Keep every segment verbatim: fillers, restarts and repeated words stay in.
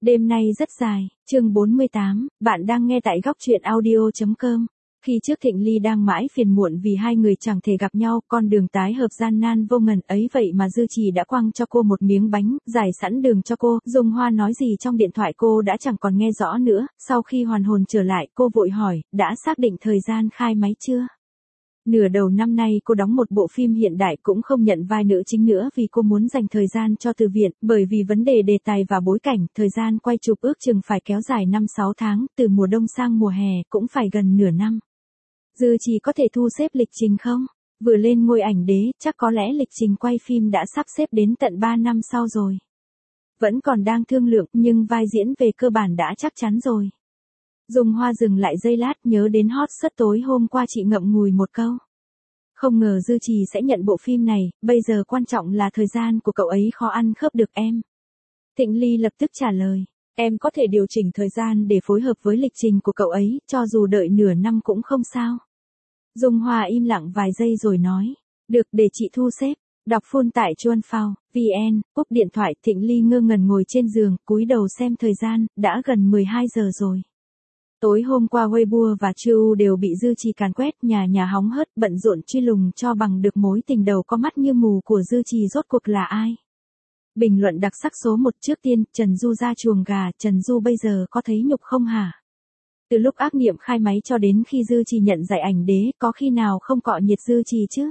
Đêm nay rất dài, chương bốn mươi tám, bạn đang nghe tại góc truyện audio chấm com. Khi trước Thịnh Ly đang mãi phiền muộn vì hai người chẳng thể gặp nhau, con đường tái hợp gian nan vô ngần ấy vậy mà Dư Trì đã quăng cho cô một miếng bánh, giải sẵn đường cho cô. Dung Hoa nói gì trong điện thoại cô đã chẳng còn nghe rõ nữa, sau khi hoàn hồn trở lại cô vội hỏi, đã xác định thời gian khai máy chưa? Nửa đầu năm nay cô đóng một bộ phim hiện đại cũng không nhận vai nữ chính nữa vì cô muốn dành thời gian cho từ viện, bởi vì vấn đề đề tài và bối cảnh, thời gian quay chụp ước chừng phải kéo dài năm sáu tháng, từ mùa đông sang mùa hè cũng phải gần nửa năm. Dư Trì có thể thu xếp lịch trình không? Vừa lên ngôi ảnh đế, chắc có lẽ lịch trình quay phim đã sắp xếp đến tận ba năm sau rồi. Vẫn còn đang thương lượng, nhưng vai diễn về cơ bản đã chắc chắn rồi. Dung Hoa dừng lại giây lát, nhớ đến hot search tối hôm qua chị ngậm ngùi một câu. Không ngờ Dư Trì sẽ nhận bộ phim này, bây giờ quan trọng là thời gian của cậu ấy khó ăn khớp được em. Thịnh Ly lập tức trả lời, em có thể điều chỉnh thời gian để phối hợp với lịch trình của cậu ấy, cho dù đợi nửa năm cũng không sao. Dung Hoa im lặng vài giây rồi nói, được, để chị thu xếp. Đọc full tại chuan phao chấm vn, cúp điện thoại. Thịnh Ly ngơ ngẩn ngồi trên giường, cúi đầu xem thời gian, đã gần mười hai giờ rồi. Tối hôm qua Weibo và Chu đều bị Dư Trì càn quét, nhà nhà hóng hớt, bận rộn truy lùng cho bằng được mối tình đầu có mắt như mù của Dư Trì rốt cuộc là ai. Bình luận đặc sắc số một trước tiên, Trần Du ra chuồng gà, Trần Du bây giờ có thấy nhục không hả? Từ lúc ác niệm khai máy cho đến khi Dư Trì nhận giải ảnh đế, có khi nào không cọ nhiệt Dư Trì chứ?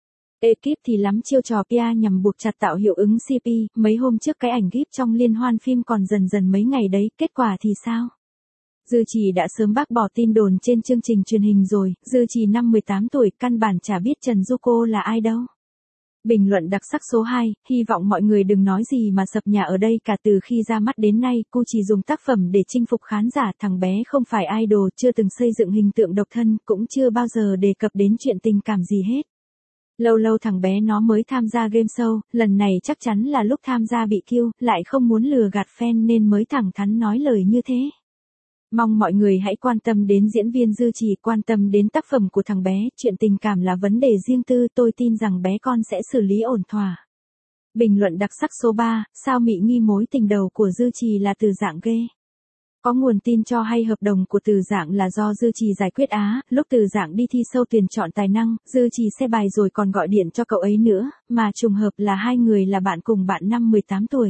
Ekip thì lắm chiêu trò pê e nhằm buộc chặt tạo hiệu ứng xê pê, mấy hôm trước cái ảnh gíp trong liên hoan phim còn dần dần mấy ngày đấy, kết quả thì sao? Dư Trì đã sớm bác bỏ tin đồn trên chương trình truyền hình rồi, Dư Trì năm mười tám tuổi, căn bản chả biết Trần Du cô là ai đâu. Bình luận đặc sắc số hai, hy vọng mọi người đừng nói gì mà sập nhà ở đây cả, từ khi ra mắt đến nay, cô chỉ dùng tác phẩm để chinh phục khán giả, thằng bé không phải idol, chưa từng xây dựng hình tượng độc thân, cũng chưa bao giờ đề cập đến chuyện tình cảm gì hết. Lâu lâu thằng bé nó mới tham gia game show, lần này chắc chắn là lúc tham gia bị kill, lại không muốn lừa gạt fan nên mới thẳng thắn nói lời như thế. Mong mọi người hãy quan tâm đến diễn viên Dư Trì, quan tâm đến tác phẩm của thằng bé, chuyện tình cảm là vấn đề riêng tư, tôi tin rằng bé con sẽ xử lý ổn thỏa. Bình luận đặc sắc số ba, sao Mị nghi mối tình đầu của Dư Trì là Từ Dạng ghê. Có nguồn tin cho hay hợp đồng của Từ Dạng là do Dư Trì giải quyết á, lúc Từ Dạng đi thi show tuyển chọn tài năng, Dư Trì xe bài rồi còn gọi điện cho cậu ấy nữa, mà trùng hợp là hai người là bạn cùng bạn năm mười tám tuổi.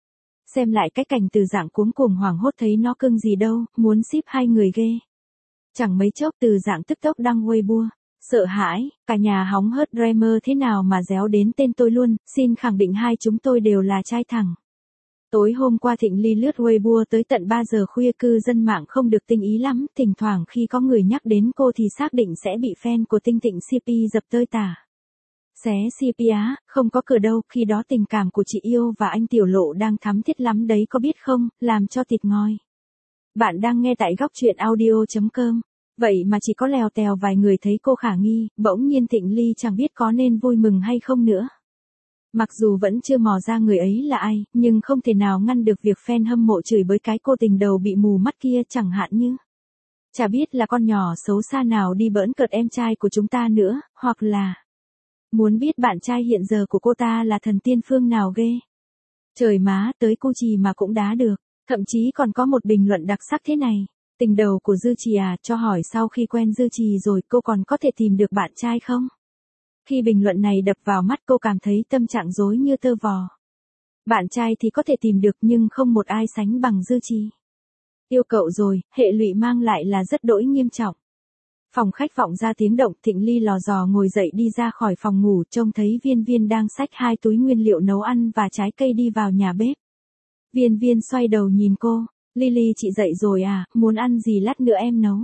Xem lại cái cảnh Từ Dạng cuống cuồng hoảng hốt thấy nó cưng gì đâu, muốn ship hai người ghê. Chẳng mấy chốc Từ Dạng tức tốc đăng Weibo. Sợ hãi, cả nhà hóng hớt, Dreamer thế nào mà réo đến tên tôi luôn, xin khẳng định hai chúng tôi đều là trai thẳng. Tối hôm qua Thịnh Ly lướt Weibo tới tận ba giờ khuya, cư dân mạng không được tinh ý lắm, thỉnh thoảng khi có người nhắc đến cô thì xác định sẽ bị fan của Tinh Tịnh xê pê dập tơi tả. Xé xê pê á, không có cửa đâu, khi đó tình cảm của chị yêu và anh Tiểu Lộ đang thắm thiết lắm đấy có biết không, làm cho thịt ngòi. Bạn đang nghe tại góc truyện audio chấm com. Vậy mà chỉ có lèo tèo vài người thấy cô khả nghi, bỗng nhiên Thịnh Ly chẳng biết có nên vui mừng hay không nữa. Mặc dù vẫn chưa mò ra người ấy là ai, nhưng không thể nào ngăn được việc fan hâm mộ chửi bới cái cô tình đầu bị mù mắt kia, chẳng hạn như chả biết là con nhỏ xấu xa nào đi bỡn cợt em trai của chúng ta nữa, hoặc là muốn biết bạn trai hiện giờ của cô ta là thần tiên phương nào ghê. Trời má, tới Cu Trì mà cũng đá được. Thậm chí còn có một bình luận đặc sắc thế này. Tình đầu của Dư Trì à, cho hỏi sau khi quen Dư Trì rồi cô còn có thể tìm được bạn trai không? Khi bình luận này đập vào mắt cô cảm thấy tâm trạng rối như tơ vò. Bạn trai thì có thể tìm được nhưng không một ai sánh bằng Dư Trì. Yêu cậu rồi, hệ lụy mang lại là rất đỗi nghiêm trọng. Phòng khách vọng ra tiếng động, Thịnh Ly lò dò ngồi dậy đi ra khỏi phòng ngủ, trông thấy Viên Viên đang xách hai túi nguyên liệu nấu ăn và trái cây đi vào nhà bếp. Viên Viên xoay đầu nhìn cô, Lily chị dậy rồi à, muốn ăn gì lát nữa em nấu.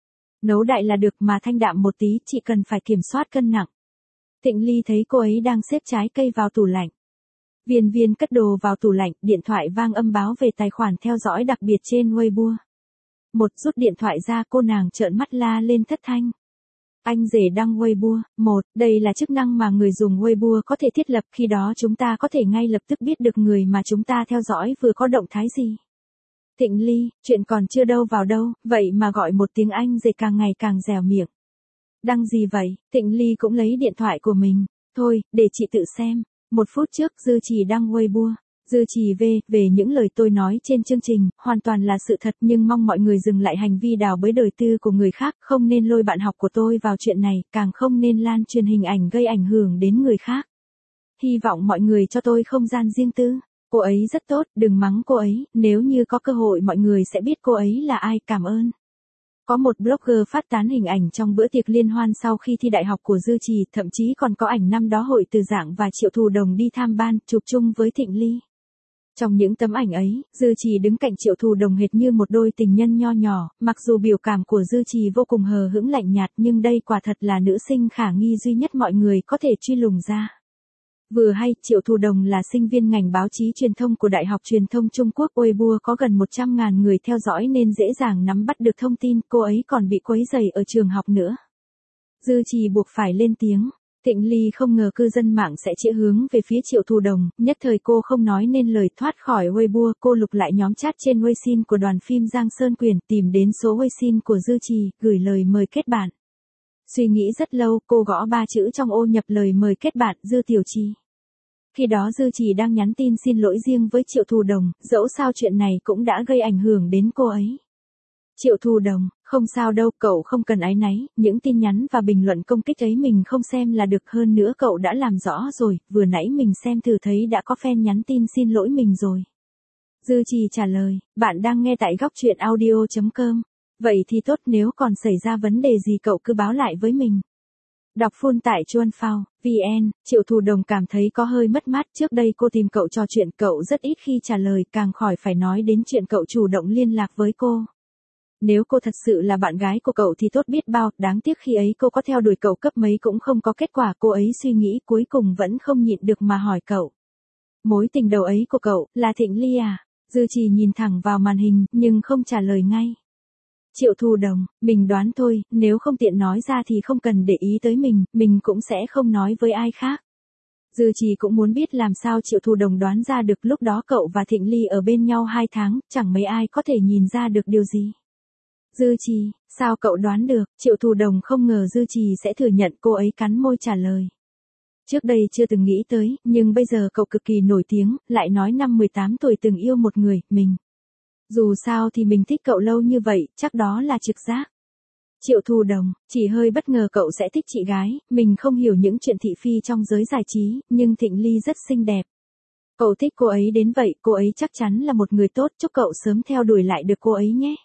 Nấu đại là được mà thanh đạm một tí, chị cần phải kiểm soát cân nặng. Thịnh Ly thấy cô ấy đang xếp trái cây vào tủ lạnh. Viên Viên cất đồ vào tủ lạnh, điện thoại vang âm báo về tài khoản theo dõi đặc biệt trên Weibo. Một rút điện thoại ra, cô nàng trợn mắt la lên thất thanh. Anh rể đăng Weibo. Một, đây là chức năng mà người dùng Weibo có thể thiết lập, khi đó chúng ta có thể ngay lập tức biết được người mà chúng ta theo dõi vừa có động thái gì. Thịnh Ly, chuyện còn chưa đâu vào đâu, vậy mà gọi một tiếng anh rể càng ngày càng dẻo miệng. Đăng gì vậy? Thịnh Ly cũng lấy điện thoại của mình. Thôi, để chị tự xem. Một phút trước Dư Trì đăng Weibo. Dư Trì V, về những lời tôi nói trên chương trình, hoàn toàn là sự thật nhưng mong mọi người dừng lại hành vi đào bới đời tư của người khác, không nên lôi bạn học của tôi vào chuyện này, càng không nên lan truyền hình ảnh gây ảnh hưởng đến người khác. Hy vọng mọi người cho tôi không gian riêng tư. Cô ấy rất tốt, đừng mắng cô ấy, nếu như có cơ hội mọi người sẽ biết cô ấy là ai, cảm ơn. Có một blogger phát tán hình ảnh trong bữa tiệc liên hoan sau khi thi đại học của Dư Trì, thậm chí còn có ảnh năm đó Hội Từ Giảng và Triệu Thù Đồng đi tham ban, chụp chung với Thịnh Ly. Trong những tấm ảnh ấy, Dư Trì đứng cạnh Triệu Thù Đồng hệt như một đôi tình nhân nho nhỏ, mặc dù biểu cảm của Dư Trì vô cùng hờ hững lạnh nhạt nhưng đây quả thật là nữ sinh khả nghi duy nhất mọi người có thể truy lùng ra. Vừa hay, Triệu Thù Đồng là sinh viên ngành báo chí truyền thông của Đại học Truyền thông Trung Quốc Weibo có gần một trăm nghìn người theo dõi nên dễ dàng nắm bắt được thông tin, cô ấy còn bị quấy rầy ở trường học nữa. Dư Trì buộc phải lên tiếng. Thịnh Ly không ngờ cư dân mạng sẽ chĩa hướng về phía Triệu Thù Đồng, nhất thời cô không nói nên lời thoát khỏi Weibo, cô lục lại nhóm chat trên Weixin của đoàn phim Giang Sơn Quyền, tìm đến số Weixin của Dư Trì, gửi lời mời kết bạn. Suy nghĩ rất lâu, cô gõ ba chữ trong ô nhập lời mời kết bạn, Dư Tiểu Trì. Khi đó Dư Trì đang nhắn tin xin lỗi riêng với Triệu Thù Đồng, dẫu sao chuyện này cũng đã gây ảnh hưởng đến cô ấy. Triệu Thù Đồng, không sao đâu, cậu không cần áy náy, những tin nhắn và bình luận công kích ấy mình không xem là được, hơn nữa cậu đã làm rõ rồi, vừa nãy mình xem thử thấy đã có fan nhắn tin xin lỗi mình rồi. Dư Trì trả lời, bạn đang nghe tại góc truyện audio chấm com. Vậy thì tốt, nếu còn xảy ra vấn đề gì cậu cứ báo lại với mình. Đọc full tại chuan phao chấm vn, Triệu Thù Đồng cảm thấy có hơi mất mát, trước đây cô tìm cậu trò chuyện cậu rất ít khi trả lời, càng khỏi phải nói đến chuyện cậu chủ động liên lạc với cô. Nếu cô thật sự là bạn gái của cậu thì tốt biết bao, đáng tiếc khi ấy cô có theo đuổi cậu cấp mấy cũng không có kết quả, cô ấy suy nghĩ cuối cùng vẫn không nhịn được mà hỏi cậu. Mối tình đầu ấy của cậu, là Thịnh Ly à? Dư Trì nhìn thẳng vào màn hình, nhưng không trả lời ngay. Triệu Thù Đồng, mình đoán thôi, nếu không tiện nói ra thì không cần để ý tới mình, mình cũng sẽ không nói với ai khác. Dư Trì cũng muốn biết làm sao Triệu Thù Đồng đoán ra được, lúc đó cậu và Thịnh Ly ở bên nhau hai tháng, chẳng mấy ai có thể nhìn ra được điều gì. Dư Trì, sao cậu đoán được? Triệu Thù Đồng không ngờ Dư Trì sẽ thừa nhận, cô ấy cắn môi trả lời. Trước đây chưa từng nghĩ tới, nhưng bây giờ cậu cực kỳ nổi tiếng, lại nói năm mười tám tuổi từng yêu một người, mình. Dù sao thì mình thích cậu lâu như vậy, chắc đó là trực giác. Triệu Thù Đồng, chỉ hơi bất ngờ cậu sẽ thích chị gái, mình không hiểu những chuyện thị phi trong giới giải trí, nhưng Thịnh Ly rất xinh đẹp. Cậu thích cô ấy đến vậy, cô ấy chắc chắn là một người tốt, chúc cậu sớm theo đuổi lại được cô ấy nhé.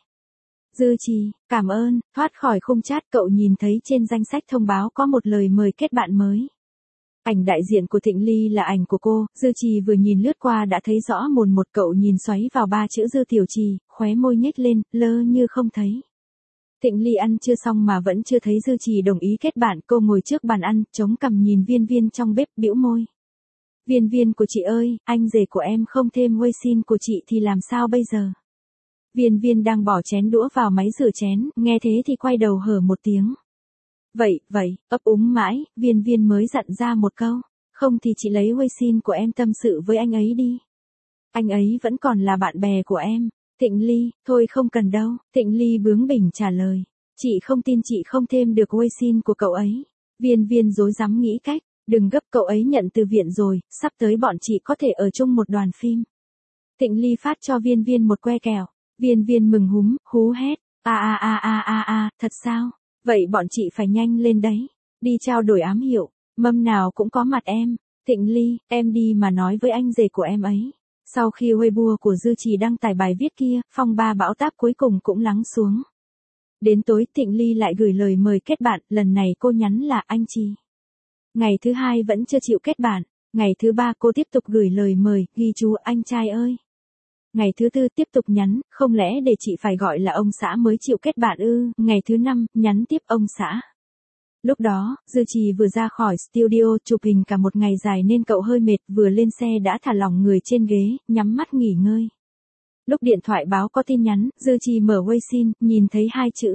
Dư Trì, cảm ơn, thoát khỏi khung chat cậu nhìn thấy trên danh sách thông báo có một lời mời kết bạn mới. Ảnh đại diện của Thịnh Ly là ảnh của cô, Dư Trì vừa nhìn lướt qua đã thấy rõ mồn một, cậu nhìn xoáy vào ba chữ Dư Tiểu Trì, khóe môi nhếch lên, lơ như không thấy. Thịnh Ly ăn chưa xong mà vẫn chưa thấy Dư Trì đồng ý kết bạn, cô ngồi trước bàn ăn, chống cằm nhìn Viên Viên trong bếp, bĩu môi. Viên Viên của chị ơi, anh rể của em không thêm Weixin của chị thì làm sao bây giờ? Viên Viên đang bỏ chén đũa vào máy rửa chén, nghe thế thì quay đầu hở một tiếng. Vậy, vậy, ấp úng mãi, Viên Viên mới dặn ra một câu, không thì chị lấy Weixin của em tâm sự với anh ấy đi. Anh ấy vẫn còn là bạn bè của em. Thịnh Ly, thôi không cần đâu, Thịnh Ly bướng bỉnh trả lời. Chị không tin chị không thêm được Weixin của cậu ấy. Viên Viên rối rắm nghĩ cách, đừng gấp, cậu ấy nhận từ viện rồi, sắp tới bọn chị có thể ở chung một đoàn phim. Thịnh Ly phát cho Viên Viên một que kẹo. Viên Viên mừng húm, hú hét, a a a a a a, thật sao? Vậy bọn chị phải nhanh lên đấy, đi trao đổi ám hiệu, mâm nào cũng có mặt em. Thịnh Ly, em đi mà nói với anh rể của em ấy. Sau khi Weibo của Dư Trì đăng tải bài viết kia, phong ba bão táp cuối cùng cũng lắng xuống. Đến tối Thịnh Ly lại gửi lời mời kết bạn, lần này cô nhắn là anh Trì. Ngày thứ hai vẫn chưa chịu kết bạn, ngày thứ ba cô tiếp tục gửi lời mời, ghi chú anh trai ơi. Ngày thứ tư tiếp tục nhắn, không lẽ để chị phải gọi là ông xã mới chịu kết bạn ư? Ngày thứ năm, nhắn tiếp ông xã. Lúc đó, Dư Trì vừa ra khỏi studio chụp hình cả một ngày dài nên cậu hơi mệt, vừa lên xe đã thả lỏng người trên ghế, nhắm mắt nghỉ ngơi. Lúc điện thoại báo có tin nhắn, Dư Trì mở Weixin, nhìn thấy hai chữ.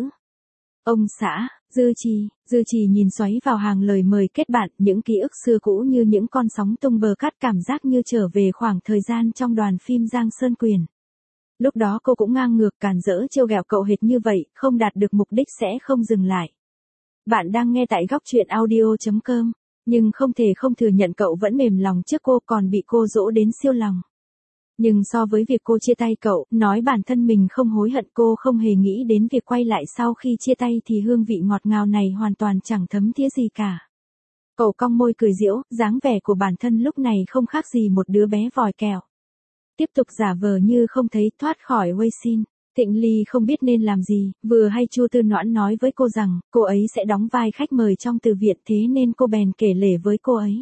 Ông xã, Dư Trì, Dư Trì nhìn xoáy vào hàng lời mời kết bạn, những ký ức xưa cũ như những con sóng tung bờ cát, cảm giác như trở về khoảng thời gian trong đoàn phim Giang Sơn Quyền. Lúc đó cô cũng ngang ngược càn rỡ trêu ghẹo cậu hệt như vậy, không đạt được mục đích sẽ không dừng lại. Bạn đang nghe tại góc truyện audio chấm com, nhưng không thể không thừa nhận cậu vẫn mềm lòng trước cô, còn bị cô dỗ đến siêu lòng. Nhưng so với việc cô chia tay cậu, nói bản thân mình không hối hận, cô không hề nghĩ đến việc quay lại sau khi chia tay thì hương vị ngọt ngào này hoàn toàn chẳng thấm thía gì cả. Cậu cong môi cười giễu, dáng vẻ của bản thân lúc này không khác gì một đứa bé vòi kẹo. Tiếp tục giả vờ như không thấy, thoát khỏi Weixin. Thịnh Ly không biết nên làm gì, vừa hay Chu Tư Noãn nói với cô rằng, cô ấy sẽ đóng vai khách mời trong từ viện, thế nên cô bèn kể lể với cô ấy.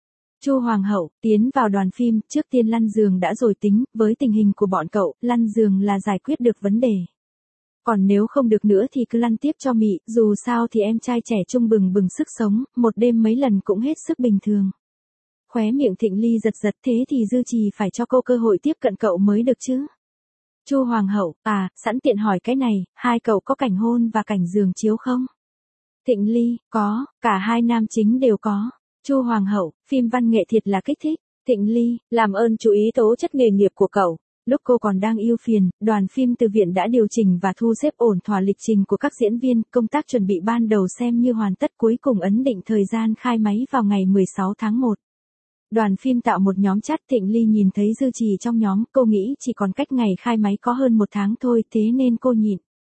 Chu Hoàng hậu, tiến vào đoàn phim, trước tiên lăn giường đã rồi tính, với tình hình của bọn cậu, lăn giường là giải quyết được vấn đề. Còn nếu không được nữa thì cứ lăn tiếp cho mị, dù sao thì em trai trẻ trung bừng bừng sức sống, một đêm mấy lần cũng hết sức bình thường. Khóe miệng Thịnh Ly giật giật, thế thì Dư Trì phải cho cô cơ hội tiếp cận cậu mới được chứ. Chu Hoàng hậu, à, sẵn tiện hỏi cái này, hai cậu có cảnh hôn và cảnh giường chiếu không? Thịnh Ly, có, cả hai nam chính đều có. Chu Hoàng hậu, phim văn nghệ thiệt là kích thích. Thịnh Ly, làm ơn chú ý tố chất nghề nghiệp của cậu. Lúc cô còn đang ưu phiền, đoàn phim từ viện đã điều chỉnh và thu xếp ổn thỏa lịch trình của các diễn viên, công tác chuẩn bị ban đầu xem như hoàn tất, cuối cùng ấn định thời gian khai máy vào ngày mười sáu tháng một. Đoàn phim tạo một nhóm chat, Thịnh Ly nhìn thấy Dư Trì trong nhóm, cô nghĩ chỉ còn cách ngày khai máy có hơn một tháng thôi, thế nên cô nhịn.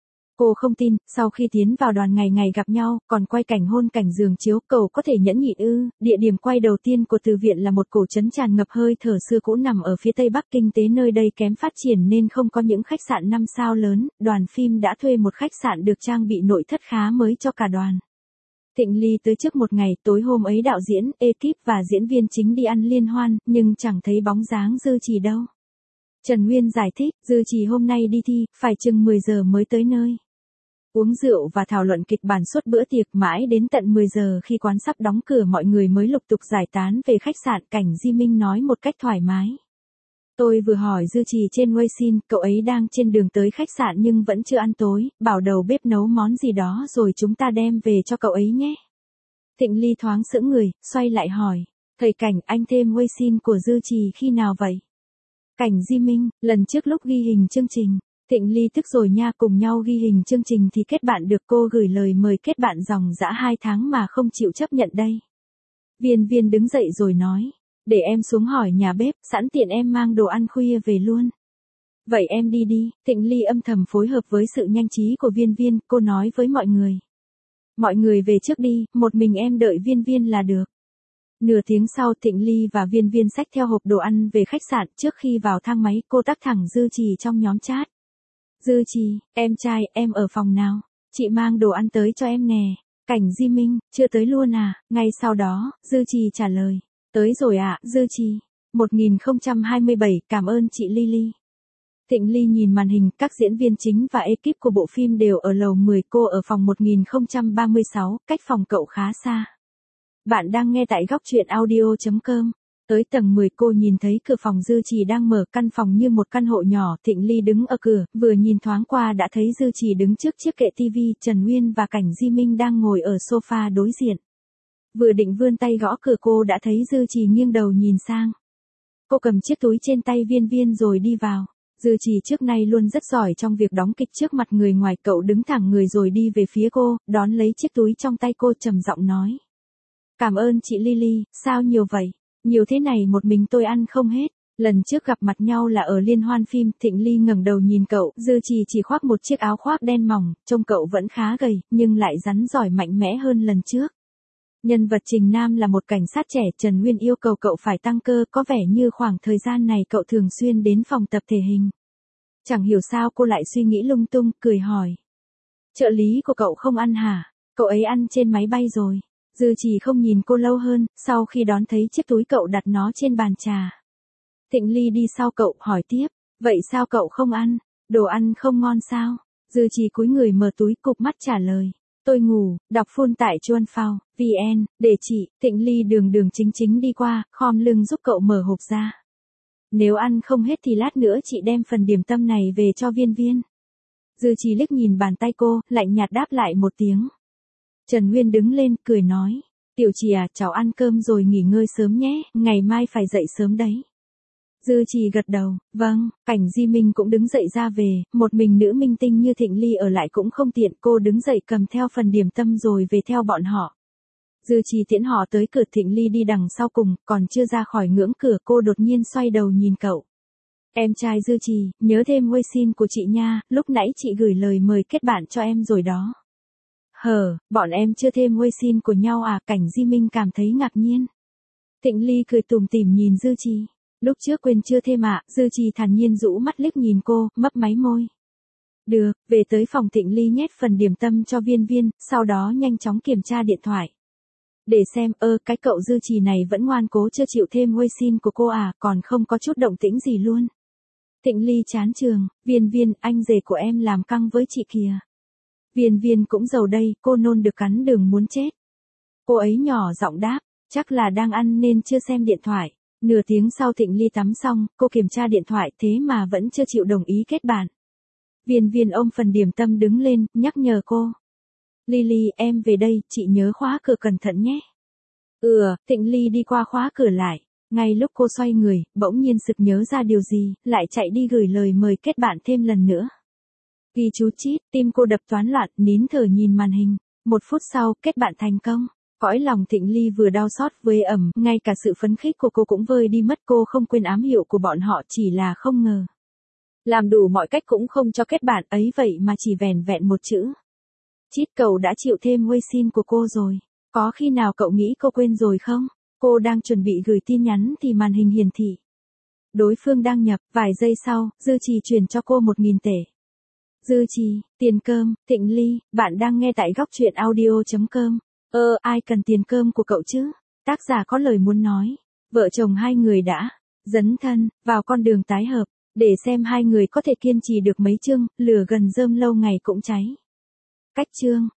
Cô không tin, sau khi tiến vào đoàn ngày ngày gặp nhau, còn quay cảnh hôn cảnh giường chiếu, cậu có thể nhẫn nhịn ư? Địa điểm quay đầu tiên của từ viện là một cổ trấn tràn ngập hơi thở xưa cũ nằm ở phía tây bắc, kinh tế nơi đây kém phát triển nên không có những khách sạn năm sao lớn, đoàn phim đã thuê một khách sạn được trang bị nội thất khá mới cho cả đoàn. Thịnh Ly tới trước một ngày, tối hôm ấy đạo diễn, ekip và diễn viên chính đi ăn liên hoan, nhưng chẳng thấy bóng dáng Dư Trì đâu. Trần Nguyên giải thích, Dư Trì hôm nay đi thi, phải chừng mười giờ mới tới nơi. Uống rượu và thảo luận kịch bản suốt bữa tiệc, mãi đến tận mười giờ khi quán sắp đóng cửa mọi người mới lục tục giải tán về khách sạn. Cảnh Di Minh nói một cách thoải mái. Tôi vừa hỏi Dư Trì trên Weixin, cậu ấy đang trên đường tới khách sạn nhưng vẫn chưa ăn tối, bảo đầu bếp nấu món gì đó rồi chúng ta đem về cho cậu ấy nhé. Thịnh Ly thoáng sững người, xoay lại hỏi, thầy Cảnh, anh thêm Weixin của Dư Trì khi nào vậy? Cảnh Di Minh, lần trước lúc ghi hình chương trình. Thịnh Ly tức rồi nha, cùng nhau ghi hình chương trình thì kết bạn được, cô gửi lời mời kết bạn dòng dã hai tháng mà không chịu chấp nhận đây. Viên Viên đứng dậy rồi nói, để em xuống hỏi nhà bếp, sẵn tiện em mang đồ ăn khuya về luôn. Vậy em đi đi. Thịnh Ly âm thầm phối hợp với sự nhanh trí của Viên Viên, cô nói với mọi người. Mọi người về trước đi, một mình em đợi Viên Viên là được. Nửa tiếng sau, Thịnh Ly và Viên Viên xách theo hộp đồ ăn về khách sạn, trước khi vào thang máy, cô tắc thẳng Dư Trì trong nhóm chat. Dư Trì, em trai, em ở phòng nào? Chị mang đồ ăn tới cho em nè. Cảnh Di Minh, chưa tới luôn à? Ngay sau đó, Dư Trì trả lời. Tới rồi ạ, à, Dư Trì. một nghìn không trăm hai mươi bảy, cảm ơn chị Lily. Thịnh Ly nhìn màn hình, các diễn viên chính và ekip của bộ phim đều ở lầu mười, cô ở phòng một nghìn không trăm ba mươi sáu, cách phòng cậu khá xa. Bạn đang nghe tại góc truyện audio chấm com. Tới tầng mười cô nhìn thấy cửa phòng Dư Trì đang mở, căn phòng như một căn hộ nhỏ, Thịnh Ly đứng ở cửa, vừa nhìn thoáng qua đã thấy Dư Trì đứng trước chiếc kệ tivi, Trần Nguyên và Cảnh Di Minh đang ngồi ở sofa đối diện. Vừa định vươn tay gõ cửa cô đã thấy Dư Trì nghiêng đầu nhìn sang. Cô cầm chiếc túi trên tay Viên Viên rồi đi vào. Dư Trì trước nay luôn rất giỏi trong việc đóng kịch trước mặt người ngoài, cậu đứng thẳng người rồi đi về phía cô, đón lấy chiếc túi trong tay cô trầm giọng nói. Cảm ơn chị Lily, sao nhiều vậy? Nhiều thế này một mình tôi ăn không hết. Lần trước gặp mặt nhau là ở liên hoan phim, Thịnh Ly ngẩng đầu nhìn cậu, Dư Trì chỉ khoác một chiếc áo khoác đen mỏng, trông cậu vẫn khá gầy, nhưng lại rắn giỏi mạnh mẽ hơn lần trước. Nhân vật Trình Nam là một cảnh sát trẻ, Trần Nguyên yêu cầu cậu phải tăng cơ, có vẻ như khoảng thời gian này cậu thường xuyên đến phòng tập thể hình. Chẳng hiểu sao cô lại suy nghĩ lung tung, cười hỏi. Trợ lý của cậu không ăn hả? Cậu ấy ăn trên máy bay rồi. Dư Trì không nhìn cô lâu hơn, sau khi đón thấy chiếc túi cậu đặt nó trên bàn trà. Thịnh Ly đi sau cậu, hỏi tiếp, vậy sao cậu không ăn? Đồ ăn không ngon sao? Dư Trì cúi người mở túi, cụp mắt trả lời. Tôi ngủ, đọc full tại chuan phao, vn, để chị. Thịnh Ly đường đường chính chính đi qua, khom lưng giúp cậu mở hộp ra. Nếu ăn không hết thì lát nữa chị đem phần điểm tâm này về cho Viên Viên. Dư Trì liếc nhìn bàn tay cô, lạnh nhạt đáp lại một tiếng. Trần Nguyên đứng lên, cười nói. Tiểu Trì à, cháu ăn cơm rồi nghỉ ngơi sớm nhé, ngày mai phải dậy sớm đấy. Dư Trì gật đầu, vâng. Cảnh Di Minh cũng đứng dậy ra về, một mình nữ minh tinh như Thịnh Ly ở lại cũng không tiện, cô đứng dậy cầm theo phần điểm tâm rồi về theo bọn họ. Dư Trì tiễn họ tới cửa, Thịnh Ly đi đằng sau cùng, còn chưa ra khỏi ngưỡng cửa cô đột nhiên xoay đầu nhìn cậu. Em trai Dư Trì, nhớ thêm Weixin của chị nha, lúc nãy chị gửi lời mời kết bạn cho em rồi đó. Hờ, bọn em chưa thêm Weixin của nhau à? Cảnh Di Minh cảm thấy ngạc nhiên. Thịnh Ly cười tủm tỉm nhìn Dư Trì. Lúc trước quên chưa thêm ạ, à? Dư Trì thản nhiên rũ mắt liếc nhìn cô, mấp máy môi. Được, về tới phòng Thịnh Ly nhét phần điểm tâm cho Viên Viên, sau đó nhanh chóng kiểm tra điện thoại. Để xem, ơ, cái cậu Dư Trì này vẫn ngoan cố chưa chịu thêm Weixin của cô à, còn không có chút động tĩnh gì luôn. Thịnh Ly chán trường, Viên Viên, anh rể của em làm căng với chị kìa. Viên Viên cũng giàu đây, cô nôn được cắn đường muốn chết. Cô ấy nhỏ giọng đáp, chắc là đang ăn nên chưa xem điện thoại. Nửa tiếng sau Thịnh Ly tắm xong, cô kiểm tra điện thoại thế mà vẫn chưa chịu đồng ý kết bạn. Viên Viên ôm phần điểm tâm đứng lên, nhắc nhở cô. Lily, em về đây, chị nhớ khóa cửa cẩn thận nhé. Ừ, Thịnh Ly đi qua khóa cửa lại. Ngay lúc cô xoay người, bỗng nhiên sực nhớ ra điều gì, lại chạy đi gửi lời mời kết bạn thêm lần nữa. Ghi chú chít, tim cô đập toán loạn, nín thở nhìn màn hình. Một phút sau, kết bạn thành công. Cõi lòng Thịnh Ly vừa đau xót vừa ẩm, ngay cả sự phấn khích của cô cũng vơi đi mất. Cô không quên ám hiệu của bọn họ, chỉ là không ngờ. Làm đủ mọi cách cũng không cho kết bạn ấy vậy mà chỉ vẻn vẹn một chữ. Chít, cậu đã chịu thêm Weixin của cô rồi. Có khi nào cậu nghĩ cô quên rồi không? Cô đang chuẩn bị gửi tin nhắn thì màn hình hiển thị. Đối phương đăng nhập, vài giây sau, Dư Trì chuyển cho cô một nghìn tệ. Dư Trì, tiền cơm. Thịnh Ly, bạn đang nghe tại góc truyện audio chấm com. Ơ, ai cần tiền cơm của cậu chứ? Tác giả có lời muốn nói. Vợ chồng hai người đã dấn thân vào con đường tái hợp, để xem hai người có thể kiên trì được mấy chương, lửa gần rơm lâu ngày cũng cháy. Cách chương